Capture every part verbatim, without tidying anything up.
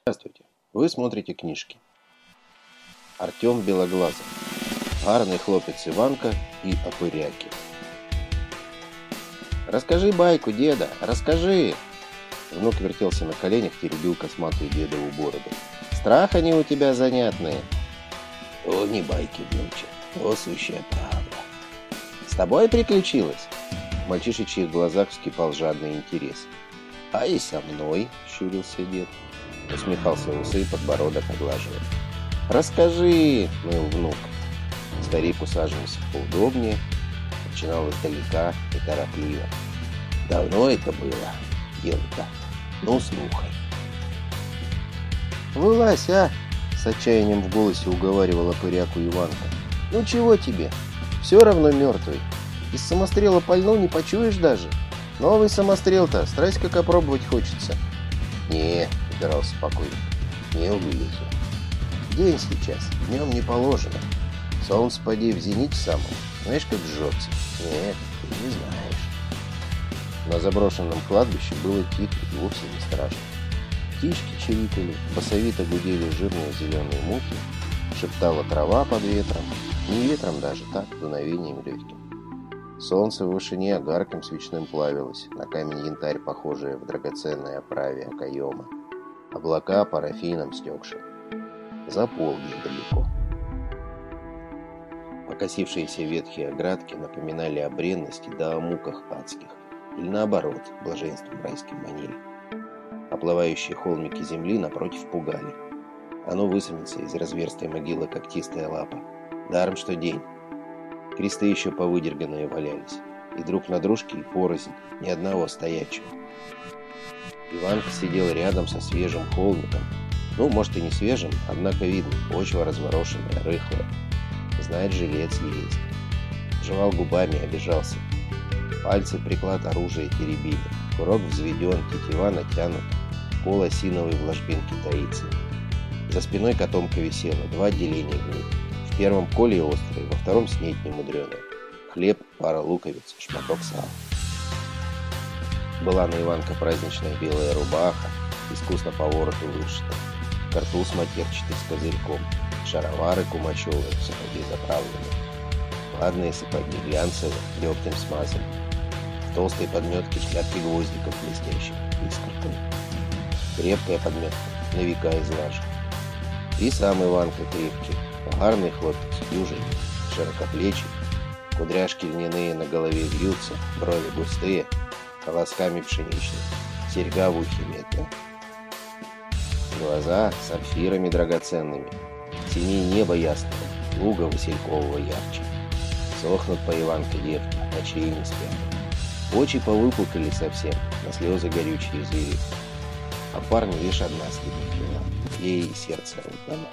Здравствуйте, вы смотрите книжки. Артем Белоглазов. Гарный хлопец Иванка и Опыряки. «Расскажи байку, деда, расскажи!» Внук вертелся на коленях, теребил косматую дедову бороду. «Страх они у тебя занятные!» «О, не байки, внучек, о, сущая правда!» «С тобой приключилось?» В мальчишечьих глазах вскипал жадный интерес. «А и со мной!» — щурился дед. Усмехался в усы, подбородок оглаживая. «Расскажи!» — ныл внук. Старик усаживался поудобнее, начинал издалека и торопливо. «Давно это было, дело-то. Ну, слухай». «Вылазь, а!» — с отчаянием в голосе уговаривала Опыряку Иванка. «Ну чего тебе? Все равно мертвый. Из самострела пальну не почуешь даже. Новый самострел-то, страсть как опробовать хочется». «Не», — упирался спокойно, — «не вылезу. День сейчас, днем не положено. Солнце поди в зените самом, знаешь, как жжется?» «Нет, ты не знаешь». На заброшенном кладбище было тихо и вовсе не страшно. Птички чирикали, басовито гудели жирные зеленые мухи, шептала трава под ветром, не ветром даже, так, дуновением легким. Солнце в вышине огарком свечным плавилось, на камень янтарь, похожий в драгоценной оправе окоема. Облака парафином стекши. За полдень далеко. Покосившиеся ветхие оградки напоминали о бренности да о муках адских, или наоборот, блаженством райским манили. Оплывающие холмики земли напротив пугали. Оно высунется из разверстой могилы когтистая лапа. Даром что день. Кресты еще повыдерганные валялись, и друг на дружке и порознь, ни одного стоячего. Иванка сидел рядом со свежим холмиком. Ну, может и не свежим, однако видно, почва разворошенная, рыхлая. Знает, жилец есть. Жевал губами, обижался. Пальцы приклад оружия теребили. Курок взведен, тетива натянута. Пол осиновой в ложбинке таится. За спиной котомка висела, два отделения в ней. В первом коле острый, во втором снеть немудреная. Хлеб, пара луковиц, шматок сала. Была на Иванка праздничная белая рубаха, искусно по вороту вышита. Картуз матерчатый с козырьком, шаровары кумачевые, сапоги заправленные. Ладные сапоги, глянцевые, дегтем смазаны. В толстой подметке шляпки гвоздиков блестящих, искорками. Крепкая подметка, на века излажена. И сам Иванка крепкий, гарный хлопец, дюжий, широкоплечий. Кудряшки льняные на голове вьются, брови густые, колосками пшеничные, серьга в ухе метная. Глаза сапфирами драгоценными, синее небо ясного, луга василькового ярче. Сохнут по Иванке девки, ночей не спят. Очи повыпукали совсем, на слезы горючие извели. А парню лишь одна слепила, ей сердце отдано.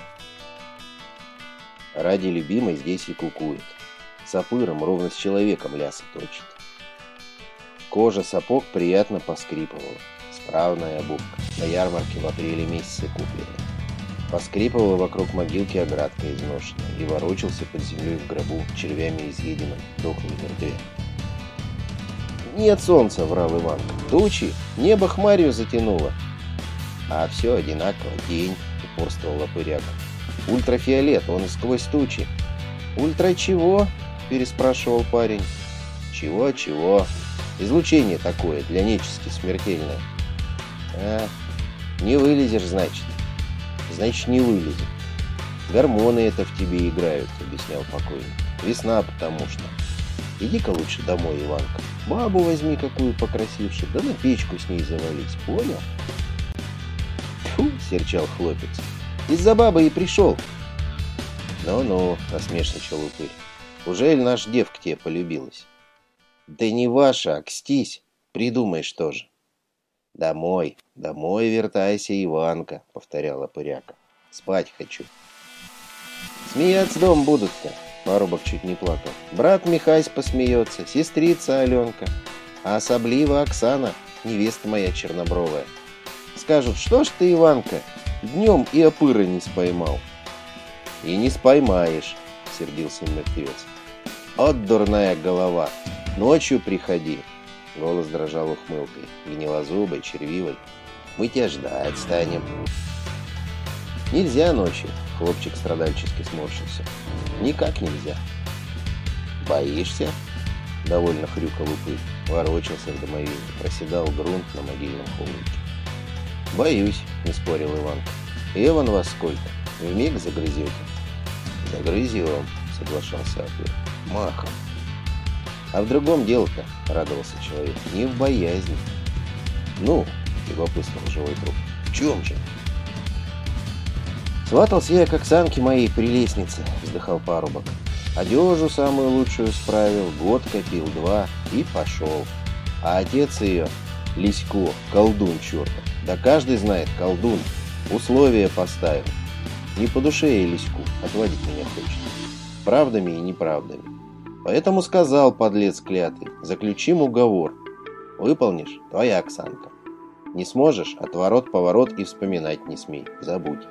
Ради любимой здесь и кукует. С опыром ровно с человеком лясы точит. Кожа сапог приятно поскрипывала. Справная обувка, на ярмарке в апреле месяце купленная. Поскрипывала вокруг могилки оградка изношенная, и ворочался под землей в гробу, червями изъеденным, дохлый мертвец. «Нет солнца», — врал Иванка. «Тучи, небо хмарью затянуло». «А все одинаково, день», — упорствовал Опыряк. «Ультрафиолет, он и сквозь тучи». «Ультра чего?» — переспрашивал парень. «Чего-чего? Излучение такое, для нечисти смертельное». «А, не вылезешь, значит». «Значит, не вылезет. Гормоны это в тебе играют», — объяснял покойник. «Весна потому что. Иди-ка лучше домой, Иванка. Бабу возьми какую покрасившую, да на печку с ней завались, понял?» «Фу!» — серчал хлопец. «Из-за бабы и пришел». «Ну-ну», — насмешничал упырь. «Ужель наш дев к тебе полюбилась?» «Да не ваша, а кстись. Придумаешь тоже». «Домой, домой вертайся, Иванка», — повторял Опыряка. «Спать хочу». «Смеяться дом будут-то», — парубок чуть не плакал. «Брат Михась посмеется, сестрица Аленка, а особливо Оксана, невеста моя чернобровая. Скажут, что ж ты, Иванка, днем и опыра не споймал». «И не споймаешь», — сердился мертвец. «От дурная голова, ночью приходи». Голос дрожал ухмылкой, гнилозубой, червивой. «Мы тебя ждать станем». Нельзя ночью, хлопчик страдальчески сморщился. Никак нельзя. Боишься? Довольно хрюкал Упырь, ворочался в домовине, проседал грунт на могильном холмике. Боюсь, не спорил Иванка. Эван вас сколько? Вмиг загрызете? Загрызем, соглашался Апыр. Махом. А в другом дело-то, радовался человек, не в боязни. Ну, любопытствовал живой труп. В чем же? Сватался я к Оксанке моей прелестнице, вздыхал парубок. Одежу самую лучшую справил, год копил, два, и пошел. А отец ее, Лисько, колдун чертов. Да каждый знает, колдун, условия поставил. Не по душе ей Лиську, отводить меня хочет. Правдами и неправдами. Поэтому сказал подлец клятый, заключим уговор. Выполнишь — твоя Оксанка. Не сможешь — отворот-поворот и вспоминать не смей, забудь.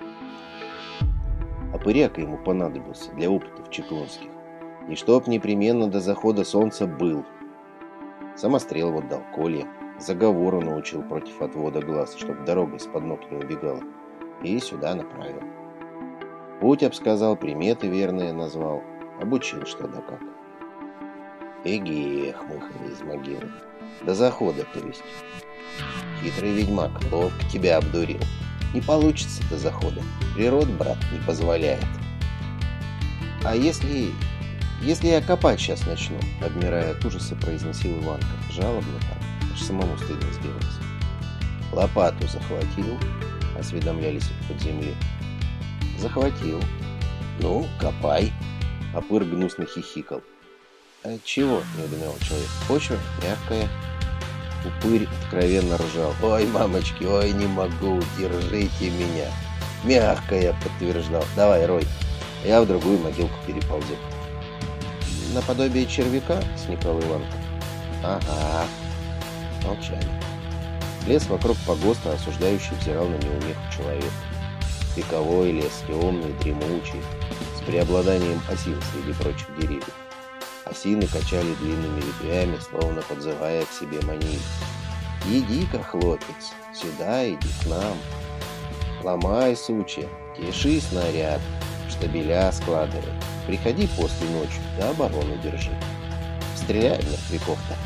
Опыряка ему понадобился для опытов чеклунских. И чтоб непременно до захода солнца был. Самострел вот дал, колья. Заговору научил против отвода глаз, чтоб дорога из-под ног не убегала. И сюда направил. Путь обсказал, приметы верные назвал. Обучил что да как. Эге, хмыхали из могилы. До захода, то есть. Хитрый ведьмак ловко тебя обдурил. Не получится до захода. Природ, брат, не позволяет. А если... Если я копать сейчас начну, обмирая от ужаса, произносил Иванка. Жалобно так, аж самому стыдно сделалось. Лопату захватил, осведомлялись из-под земли. Захватил. Ну, копай. Опыр гнусно хихикал. А чего, не удумел человек. Почва мягкая. Упырь откровенно ржал. Ой, мамочки, ой, не могу, держите меня. Мягкая, подтверждал. Давай, рой. Я в другую могилку переползу. Наподобие червяка, сникал Иванка. Ага. Молчали. Лес вокруг погоста осуждающий взирал на неумеху человека. Вековой лес, темный, дремучий, с преобладанием осин среди прочих деревьев. Осины качали длинными ветвями, словно подзывая к себе манили. «Иди-ка, хлопец, сюда иди к нам. Ломай сучья, теши снаряд, штабеля складывай. Приходи после ночи, да оборону держи. Стреляй мертвяков-то».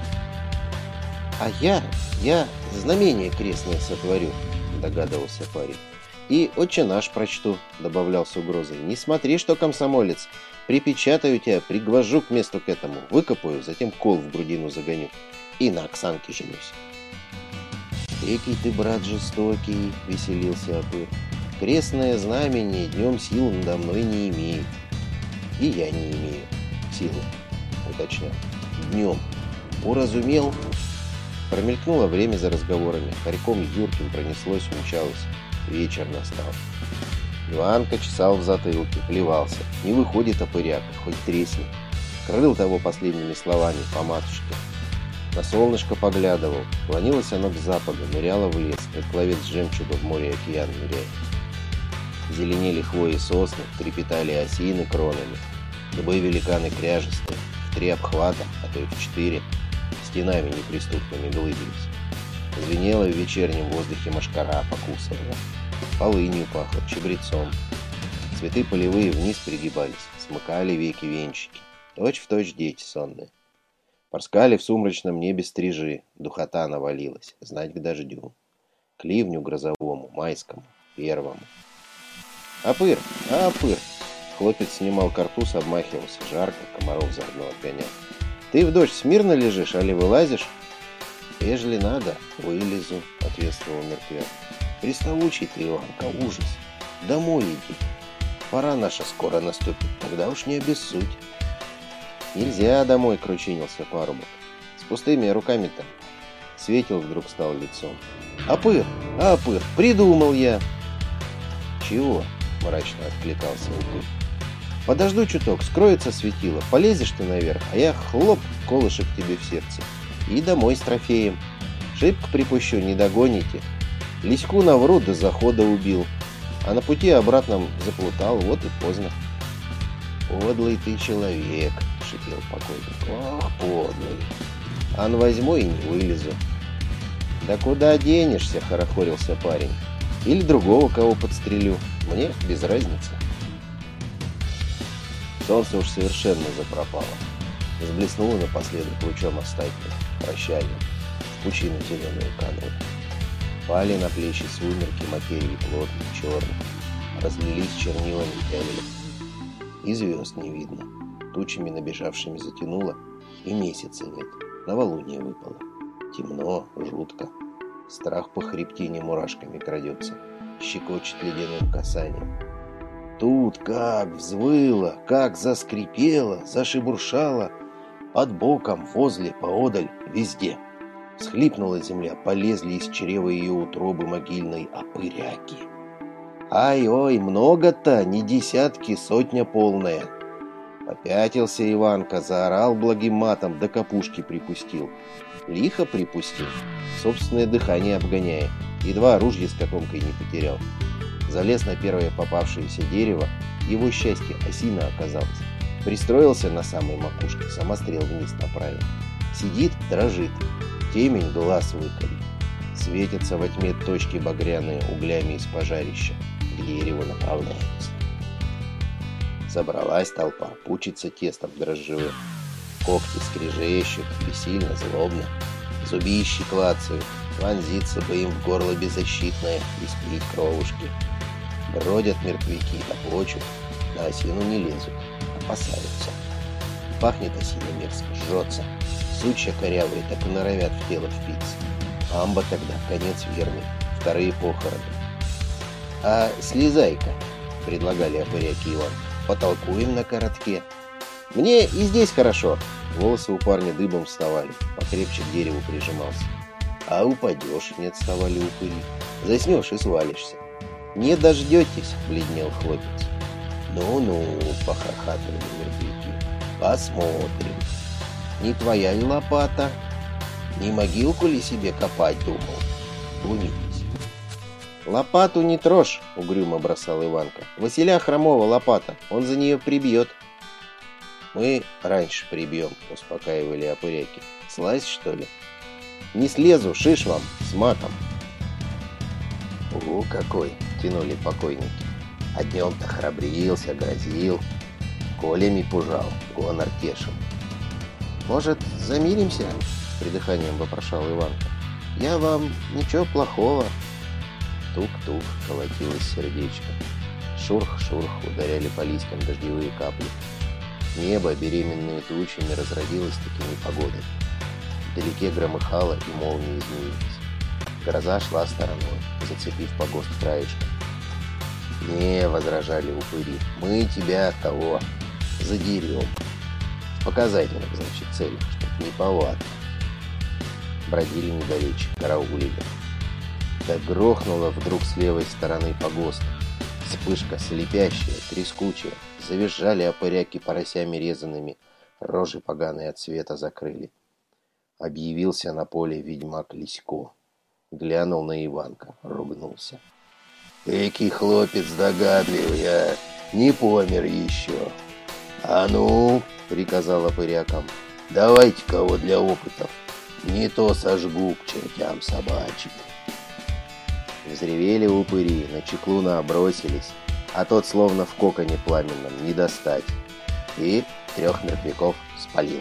«А я, я знамение крестное сотворю», — догадывался парень. «И отче наш прочту», — добавлял с угрозой. «Не смотри, что комсомолец. Припечатаю тебя, пригвожу к месту к этому, выкопаю, затем кол в грудину загоню. И на Оксанке женюсь». «Экий ты, брат, жестокий», — веселился Опыр. «Крестное знамение днем сил надо мной не имеет». «И я не имею силы», — уточнял. «Днем. Уразумел?» Промелькнуло время за разговорами. Хорьком юрким пронеслось, умчалось. Вечер настал. Иванка чесал в затылке, плевался. Не выходит опыряк, хоть тресни. Крыл того последними словами по матушке. На солнышко поглядывал. Клонилось оно к западу, ныряло в лес, как пловец жемчуга в море океан ныряет. Зеленели хвои сосны, трепетали осины кронами. Дубы великаны кряжестые, в три обхвата, а то и в четыре, стенами неприступными глыбились. Звенела в вечернем воздухе мошкара, покусывая. Полынью пахло, чабрецом. Цветы полевые вниз пригибались, смыкали веки-венчики. Точь в точь дети сонные. Порскали в сумрачном небе стрижи, духота навалилась, знать к дождю. К ливню грозовому, майскому, первому. «Опыр! А, опыр!» Хлопец снимал картуз, обмахивался. Жарко, комаров заодно отгонял. «Ты в дождь смирно лежишь, али вылазишь?» «Ежели надо, вылезу», — ответствовал мертвяк. «Приставучий ты, Иванка, ужас. Домой иди. Пора наша скоро наступит, тогда уж не обессудь». «Нельзя домой», — кручинился парубок. «С пустыми руками-то». Светил вдруг стал лицом. «Опыр! Опыр! Придумал я!» «Чего?» — мрачно откликался Упырь. «Подожду чуток, скроется светило, полезешь ты наверх, а я хлоп, колышек тебе в сердце. И домой с трофеем. Шибко припущу, не догоните. Лиську навру, до захода убил. А на пути обратно заплутал, вот и поздно». «Подлый ты человек», — шипел покойник. «Ох, подлый. Ан возьму и не вылезу». «Да куда денешься?» — хорохорился парень. Или другого кого подстрелю. Мне без разницы. Солнце уж совершенно запропало. Взблеснуло напоследок лучом остатним, прощальным, в пучину зеленую кануло. Пали на плечи сумерки материи плотных, черных, разлились чернилами пялили. И звезд не видно. Тучами набежавшими затянуло, и месяца нет. Новолуние выпало. Темно, жутко. Страх по хребтине мурашками крадется, щекочет ледяным касанием. Тут как взвыло, как заскрипело, зашебуршало, под боком, возле, поодаль, везде. Всхлипнула земля, полезли из чрева ее утробы могильной опыряки. Ай-ой, много-то, не десятки, сотня полная. Попятился Иванка, заорал благим матом, до капушки припустил. Лихо припустил, собственное дыхание обгоняя, едва ружье с котомкой не потерял. Залез на первое попавшееся дерево, его счастье осина оказалось. Пристроился на самой макушке, самострел вниз направил. Сидит, дрожит, темень глаз выколи. Светятся во тьме точки багряные углями из пожарища, к дереву направляются. Собралась толпа, пучится тестом дрожжевым. Когти скрежещут, бессильно, злобно. Зубищи клацают, вонзится бы им в горло беззащитное, испить кровушки. Бродят мертвяки, топочут, на осину не лезут, опасаются. Пахнет осина мерзко, жжется. Сучья корявые так и норовят в тело впиться. Амба тогда, конец верный, вторые похороны. «А слезай-ка», — предлагали опыряки Иван, — «потолкуем на коротке». «Мне и здесь хорошо». Волосы у парня дыбом вставали, покрепче к дереву прижимался. «А упадешь», — не отставали упыри. «Заснешь и свалишься». «Не дождетесь», — бледнел хлопец. «Ну-ну», — похохатывали мертвяки, — «посмотрим». «Не твоя ли лопата? Не могилку ли себе копать думал? Глумитесь». «Лопату не трожь», — угрюмо бросал Иванка. «Василя Хромова лопата, он за нее прибьет». «Мы раньше прибьем», — успокаивали опыряки. «Слазь, что ли?» «Не слезу, шиш вам, с маком». «О, какой!» — тянули покойники. «А днем-то храбрился, грозил, колями пужал, гонор тешил». «Может, замиримся?» — с придыханием вопрошал Иванка. «Я вам ничего плохого». Тук-тук колотилось сердечко. Шурх-шурх ударяли по листьям дождевые капли. Небо беременными тучами разродилось такими погодой. Вдалеке громыхало и молнии змеились. Гроза шла стороной, зацепив погост краешком. «Не», — возражали упыри, — «мы тебя от того задерем. В показательных, значит, целях, чтоб не повадно». Бродили недалече, караулили. Да грохнуло вдруг с левой стороны погоста. Вспышка слепящая, трескучая. Завизжали опыряки поросями резаными, рожи поганые от света закрыли. Объявился на поле ведьмак Лисько. Глянул на Иванка, ругнулся. «Экий хлопец догадливый, а не помер еще». «А ну», — приказал опырякам, — «давайте кого для опытов, не то сожгу к чертям собачьим». Взревели упыри, на Чеклуна бросились, а тот словно в коконе пламенном не достать. И трех мертвяков спалил.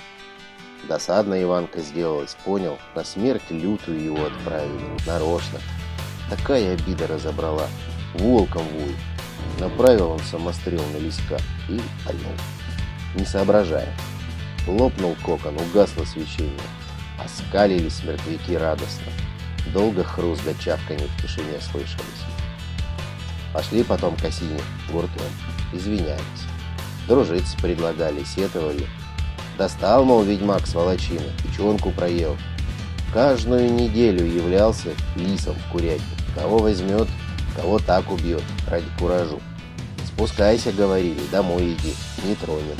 Досадно Иванка сделалось, понял, на смерть лютую его отправили, нарочно. Такая обида разобрала, волком вой. Направил он самострел на Лиська и пальнул, не соображая. Лопнул кокон, угасло свечение. Оскалились мертвяки радостно. Долго хруст да чавканье в тишине слышались. Пошли потом к осине гуртом, извинялись. Дружиться предлагали, сетовали. Достал, мол, ведьмак сволочина, печенку проел. Каждую неделю являлся лисом в курятник. Кого возьмет, кого так убьет, ради куражу. Спускайся, говорили, домой иди, не тронем.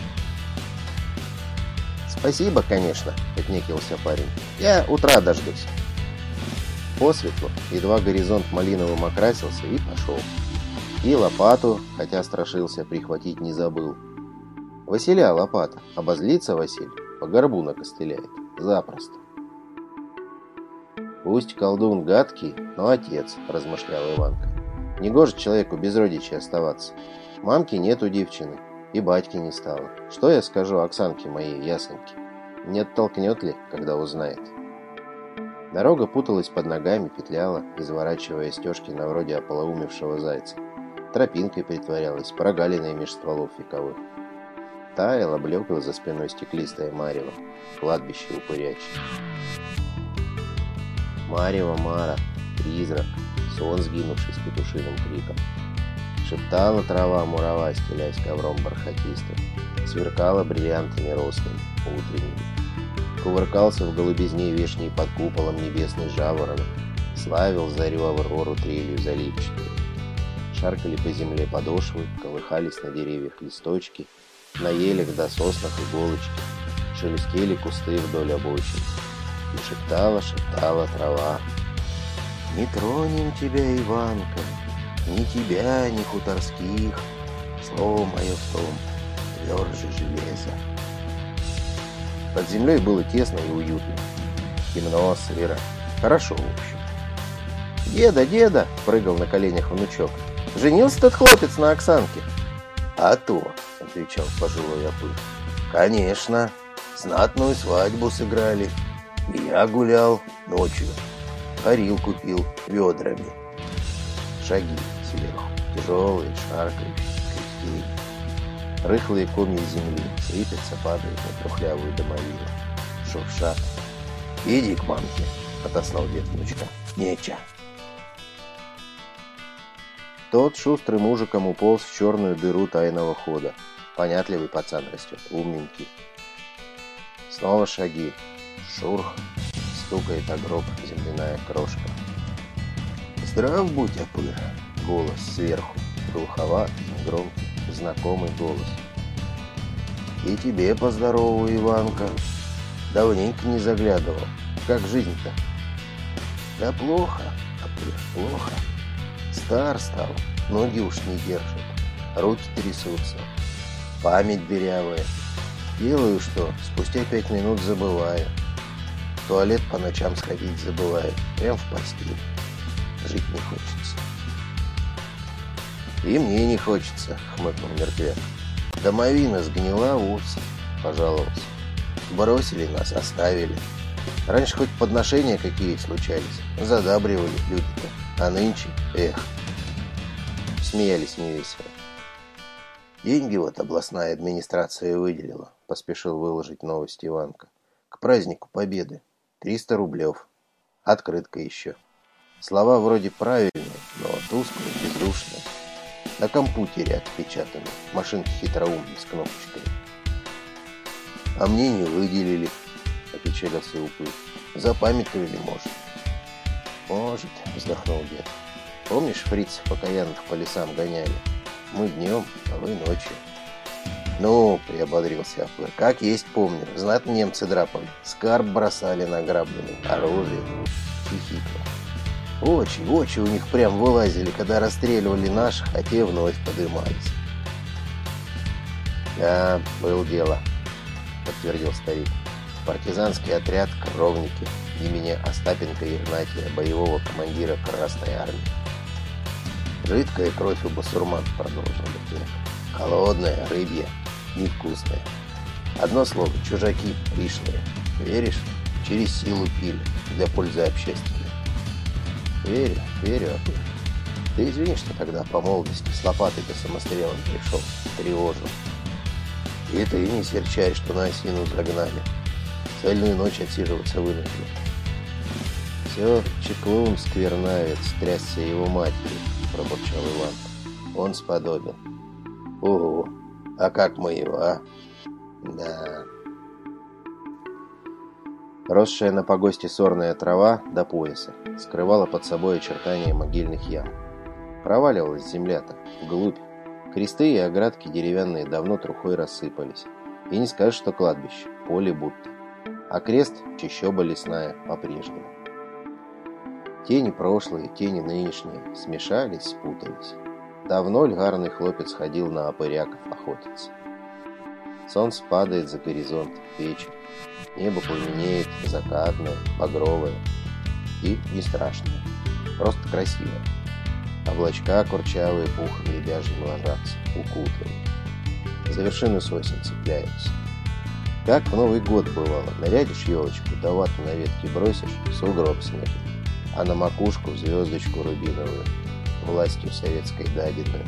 Спасибо, конечно, отнекился парень. Я утра дождусь. Посветло, едва горизонт малиновым окрасился, и пошел. И лопату, хотя страшился, прихватить не забыл. Василя лопата, обозлится Василь, по горбу накостыляет, запросто. Пусть колдун гадкий, но отец, размышлял Иванка. Негоже человеку без родичей оставаться. Мамки нет у девчины, и батьки не стало. Что я скажу Оксанке моей ясеньке? Не оттолкнет ли, когда узнает? Дорога путалась под ногами, петляла, изворачивая стежки на вроде ополоумевшего зайца. Тропинкой притворялась, прогалиной меж стволов вековых. Таяло, блекло за спиной стеклистое марево, кладбище упырячье. Марево, Мара, призрак, сон сгинувший с петушиным криком. Шептала трава мурава, стелясь ковром бархатистым, сверкала бриллиантами росками утренними. Кувыркался в голубизне вешней под куполом небесный жаворонок, славил зарю аврору трелью заливчатой. Шаркали по земле подошвы, колыхались на деревьях листочки, на елях до соснах иголочки, шелестели кусты вдоль обочин. И шептала, шептала трава: «Не тронем тебя, Иванка, ни тебя, ни хуторских, слово мое в том, тверже железа». Под землей было тесно и уютно. Темно, сыро. Хорошо, в общем. «Деда, деда!» — прыгал на коленях внучок. «Женился тот хлопец на Оксанке?» «А то!» — отвечал пожилой опыль. «Конечно! Знатную свадьбу сыграли. И я гулял ночью. Горил купил ведрами». Шаги сверху, тяжелые, шаркающие, кряхтеют. Рыхлые комья земли сыпятся, падают на трухлявую домовину. Шуршат. «Иди к мамке», — отослал дед внучка. «Неча». Тот шустрым мужиком уполз в черную дыру тайного хода. Понятливый пацан растет, умненький. Снова шаги. Шурх. Стукает о гроб земляная крошка. «Здрав будь, опыр!» — голос сверху. Глуховатый, громкий, знакомый голос. «И тебе поздорову, Иванка. Давненько не заглядывал. Как жизнь-то?» «Да плохо, опыр, плохо. Стар стал, ноги уж не держат, руки трясутся, память дырявая. Делаю что, спустя пять минут забываю. В туалет по ночам сходить забываю, прям в постель. Жить не хочется». «И мне не хочется», — хмыкнул мертвяк. «Домовина сгнила, ус», — пожаловался. «Бросили нас, оставили. Раньше хоть подношения какие случались, задабривали люди-то, а нынче, эх». Смеялись невесело. «Деньги вот областная администрация выделила», — поспешил выложить новость Иванка. «К празднику Победы. триста рублев. Открытка еще. Слова вроде правильные, но тусклые, бездушные. На компьютере отпечатаны. Машинки хитроумные с кнопочками». «А мне не выделили», — опечалился упырь. «Запамятовали, может». «Может», — вздохнул дед. «Помнишь, фрицев покаянных по лесам гоняли? Мы днем, а вы ночью». «Ну», — приободрился опыр, — «как есть помню. Знатно немцы драпали. Скарб бросали награбленный, оружие». Хихикнул. «Очи, очи у них прям вылазили, когда расстреливали наших, а те вновь подымались». «Да, было дело», — подтвердил старик. «Партизанский отряд «Кровники» имени Остапенко Игнатия, боевого командира Красной Армии». «Жидкая кровь у басурман», — продолжил мертвяк. «Холодная, рыбья, невкусная. Одно слово, чужаки пришлые. Веришь? Через силу пили, для пользы общественной». «Верю, верю, опыр. Ты извини, что тогда по молодости с лопатой до самострелом пришел, тревожил. И ты не серчай, что на осину загнали. Цельную ночь отсиживаться вынудили». «Все, чеклун, сквернавец, трясся его матерью», — пробурчал Иван. «Он сподобил». «Ого, а как мы его, а?» «Да». Росшая на погосте сорная трава до пояса скрывала под собой очертания могильных ям. Проваливалась земля-то вглубь. Кресты и оградки деревянные давно трухой рассыпались. И не скажешь, что кладбище, поле будто. А крест, чащоба лесная, по-прежнему. Тени прошлые, тени нынешние смешались, спутались. Давно льгарный хлопец ходил на опыряков охотиться. Солнце падает за горизонт, вечер. Небо пламенеет, закатное, багровое. И не страшная, просто красивая. Облачка курчавые пухом лебяжьим ложатся, укутывают. За вершины сосен цепляются. Как в Новый год бывало, нарядишь елочку, да вату на ветке бросишь, сугроб снежный, а на макушку звездочку рубиновую, властью советской дадиную.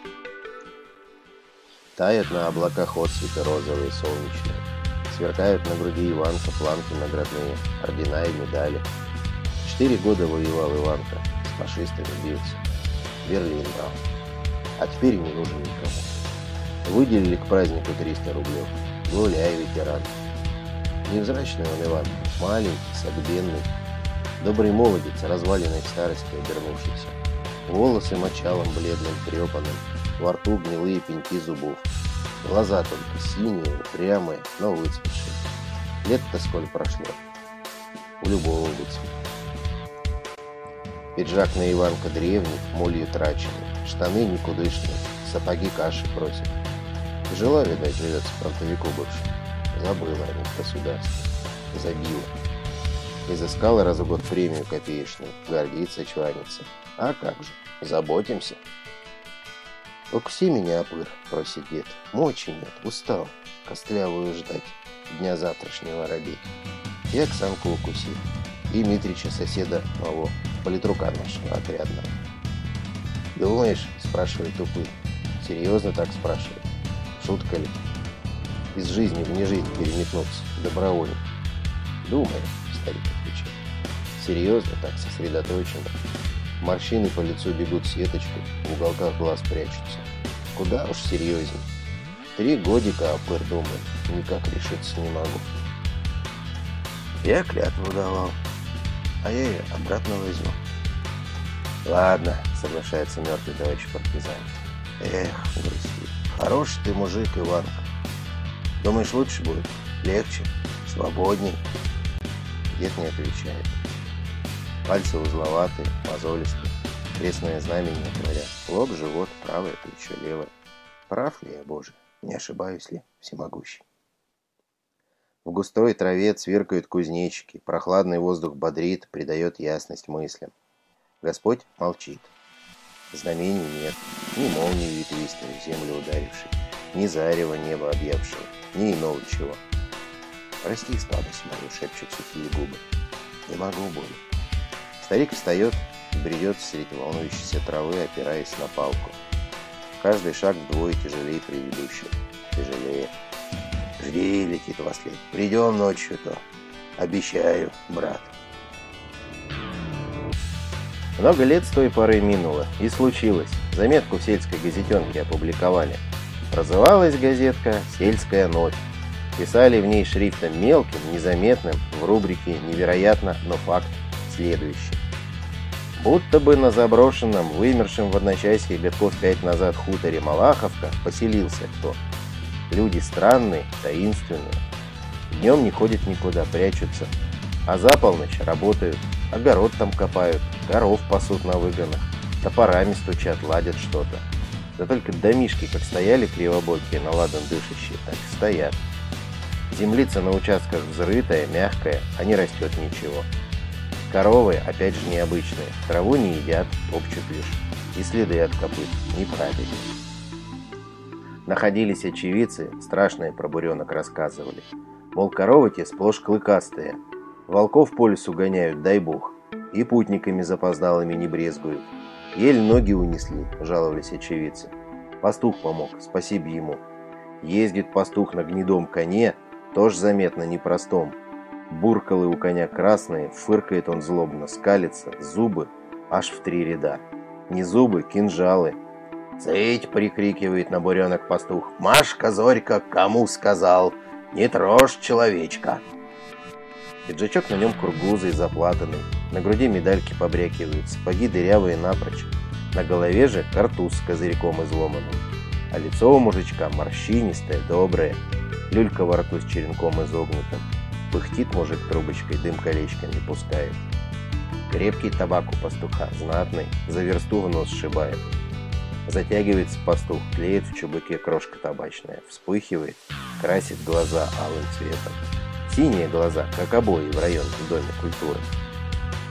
Тают на облаках отцветы розовые солнечные, сверкают на груди Иванка планки наградные, ордена и медали. Четыре года воевал Иванка, с фашистами бился, Берлин брал, а теперь не нужен никому. Выделили к празднику триста рублев, гуляй, ветеран. Невзрачный он Иван, маленький, согбенный, добрый молодец, разваленной в старости обернувшийся. Волосы мочалом бледным, трепанным, во рту гнилые пеньки зубов. Глаза только синие, упрямые, но выцветшие. Лет-то сколь прошло. У любого выцвет. Пиджак на Иванка древний, молью траченный, штаны никудышные, сапоги каши просят. Тяжело, видать, живется фронтовику бывшему. Забыла о них государство. Забила. Изыскала раз в год премию копеечную. Гордится, чванится. А как же? Заботимся. «Укуси меня, опыр», — просит дед. «Мочи нет, устал. Костлявую ждать. Дня завтрашнего робить. И Оксанку укуси. И Митрича, соседа моего, политрука нашего отрядного». «Думаешь?» — спрашивает упырь. «Серьезно так спрашивает? Шутка ли? Из жизни в нежизнь переметнуться добровольно». «Думаю», — старик отвечает. «Серьезно так, сосредоточенно. Морщины по лицу бегут сеточкой, в уголках глаз прячутся. Куда уж серьезней. Три годика, опыр, думает, никак решиться не могу. Я клятву давал, а я ее обратно возьму». «Ладно», — соглашается мертвый товарищ партизан. «Эх, грустит. Хороший ты мужик, Иванка. Думаешь, лучше будет? Легче? Свободней?» Дед не отвечает. Пальцы узловатые, мозолистые, крестное знамение говорят. Лоб, живот, правое плечо, левое. Прав ли я, Боже? Не ошибаюсь ли, всемогущий? В густой траве цвиркают кузнечики, прохладный воздух бодрит, придает ясность мыслям. Господь молчит. Знамений нет, ни молнии ветвистой в землю ударившей, ни зарева неба объявшего, ни иного чего. «Прости, слабость мою», — шепчут сухие губы. «Не могу более». Старик встает и бредет среди волнующейся травы, опираясь на палку. Каждый шаг вдвое тяжелее предыдущего. Тяжелее. «Жди», — летит во след. «Придем ночью-то. Обещаю, брат». Много лет с той поры минуло, и случилось. Заметку в сельской газетенке опубликовали. Называлась газетка «Сельская ночь». Писали в ней шрифтом мелким, незаметным, в рубрике «Невероятно, но факт» следующий. Будто бы на заброшенном, вымершем в одночасье годков пять назад хуторе Малаховка поселился кто. Люди странные, таинственные. Днем не ходят никуда, прячутся. А за полночь работают, огород там копают, коров пасут на выгонах, топорами стучат, ладят что-то. Да только домишки, как стояли кривобокие, на ладан дышащие, так и стоят. Землица на участках взрытая, мягкая, а не растет ничего. Коровы, опять же, необычные. Траву не едят, топчут лишь. И следы от копыт не правили. Находились очевидцы, страшные про буренок рассказывали. Мол, коровы те сплошь клыкастые. Волков по лесу гоняют, дай бог. И путниками запоздалыми не брезгуют. Еле ноги унесли, жаловались очевидцы. Пастух помог, спасибо ему. Ездит пастух на гнедом коне, тоже заметно непростом. Буркалы у коня красные, фыркает он злобно, скалится, зубы аж в три ряда. Не зубы, кинжалы. «Цыть!» — прикрикивает на буренок пастух. «Машка, Зорька, кому сказал? Не трожь человечка!» Пиджачок на нем кургузый, заплатанный. На груди медальки побрякивают, сапоги дырявые напрочь. На голове же картуз с козырьком изломанным. А лицо у мужичка морщинистое, доброе. Люлька во рту с черенком изогнутым. Пыхтит мужик трубочкой, дым колечками пускает. Крепкий табак у пастуха, знатный, за версту в нос сшибает. Затягивается пастух, клеит в чубыке крошка табачная, вспыхивает, красит глаза алым цветом. Синие глаза, как обои в районном доме культуры.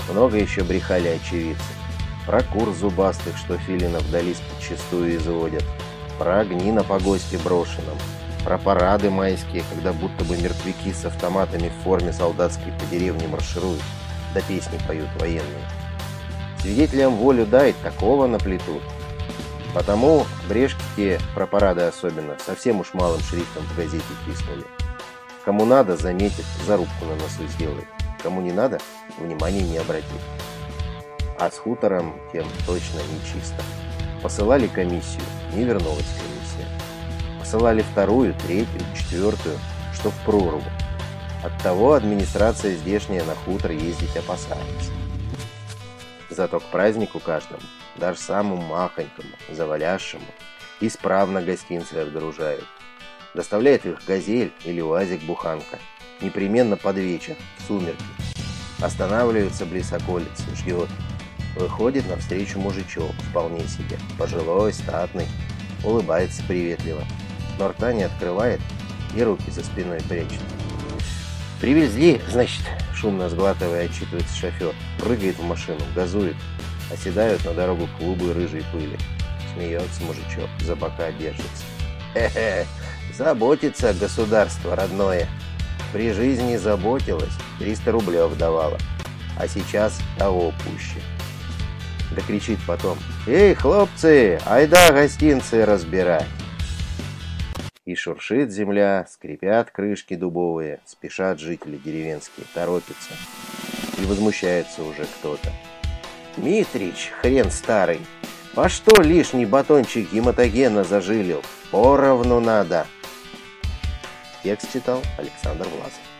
Много еще брехали очевидцы. Про кур зубастых, что филинов вдали подчистую изводят. Про огни на погосте брошенном. Про парады майские, когда будто бы мертвяки с автоматами в форме солдатской по деревне маршируют, да песни поют военные. Свидетелям волю дай, такого наплетут. Потому брешки те, про парады особенно, совсем уж малым шрифтом в газете тиснули. Кому надо, заметит, зарубку на носу сделает. Кому не надо, внимания не обратит. А с хутором тем точно нечисто. Посылали комиссию, не вернулась комиссия. Посылали вторую, третью, четвертую, что в прорву. Оттого администрация здешняя на хутор ездить опасается. Зато к празднику каждому, даже самому махонькому, заваляшему, исправно гостинцы отгружают. Доставляет их газель или уазик-буханка. Непременно под вечер, в сумерки. Останавливается близ околицы, ждет. Выходит навстречу мужичок, вполне себе, пожилой, статный, улыбается приветливо, но рта не открывает и руки за спиной прячет. «Привезли, значит», — шумно сглатывая, отчитывается шофер, прыгает в машину, газует, оседают на дорогу клубы рыжей пыли. Смеется мужичок, за бока держится. «Хе-хе, заботится государство родное. При жизни заботилась, триста рублев давала, а сейчас того пуще». Да кричит потом: «Эй, хлопцы, айда гостинцы разбирать!» И шуршит земля, скрипят крышки дубовые, спешат жители деревенские, торопятся. И возмущается уже кто-то: «Митрич, хрен старый, по что лишний батончик гематогена зажилил? Поровну надо!» Текст читал Александр Власов.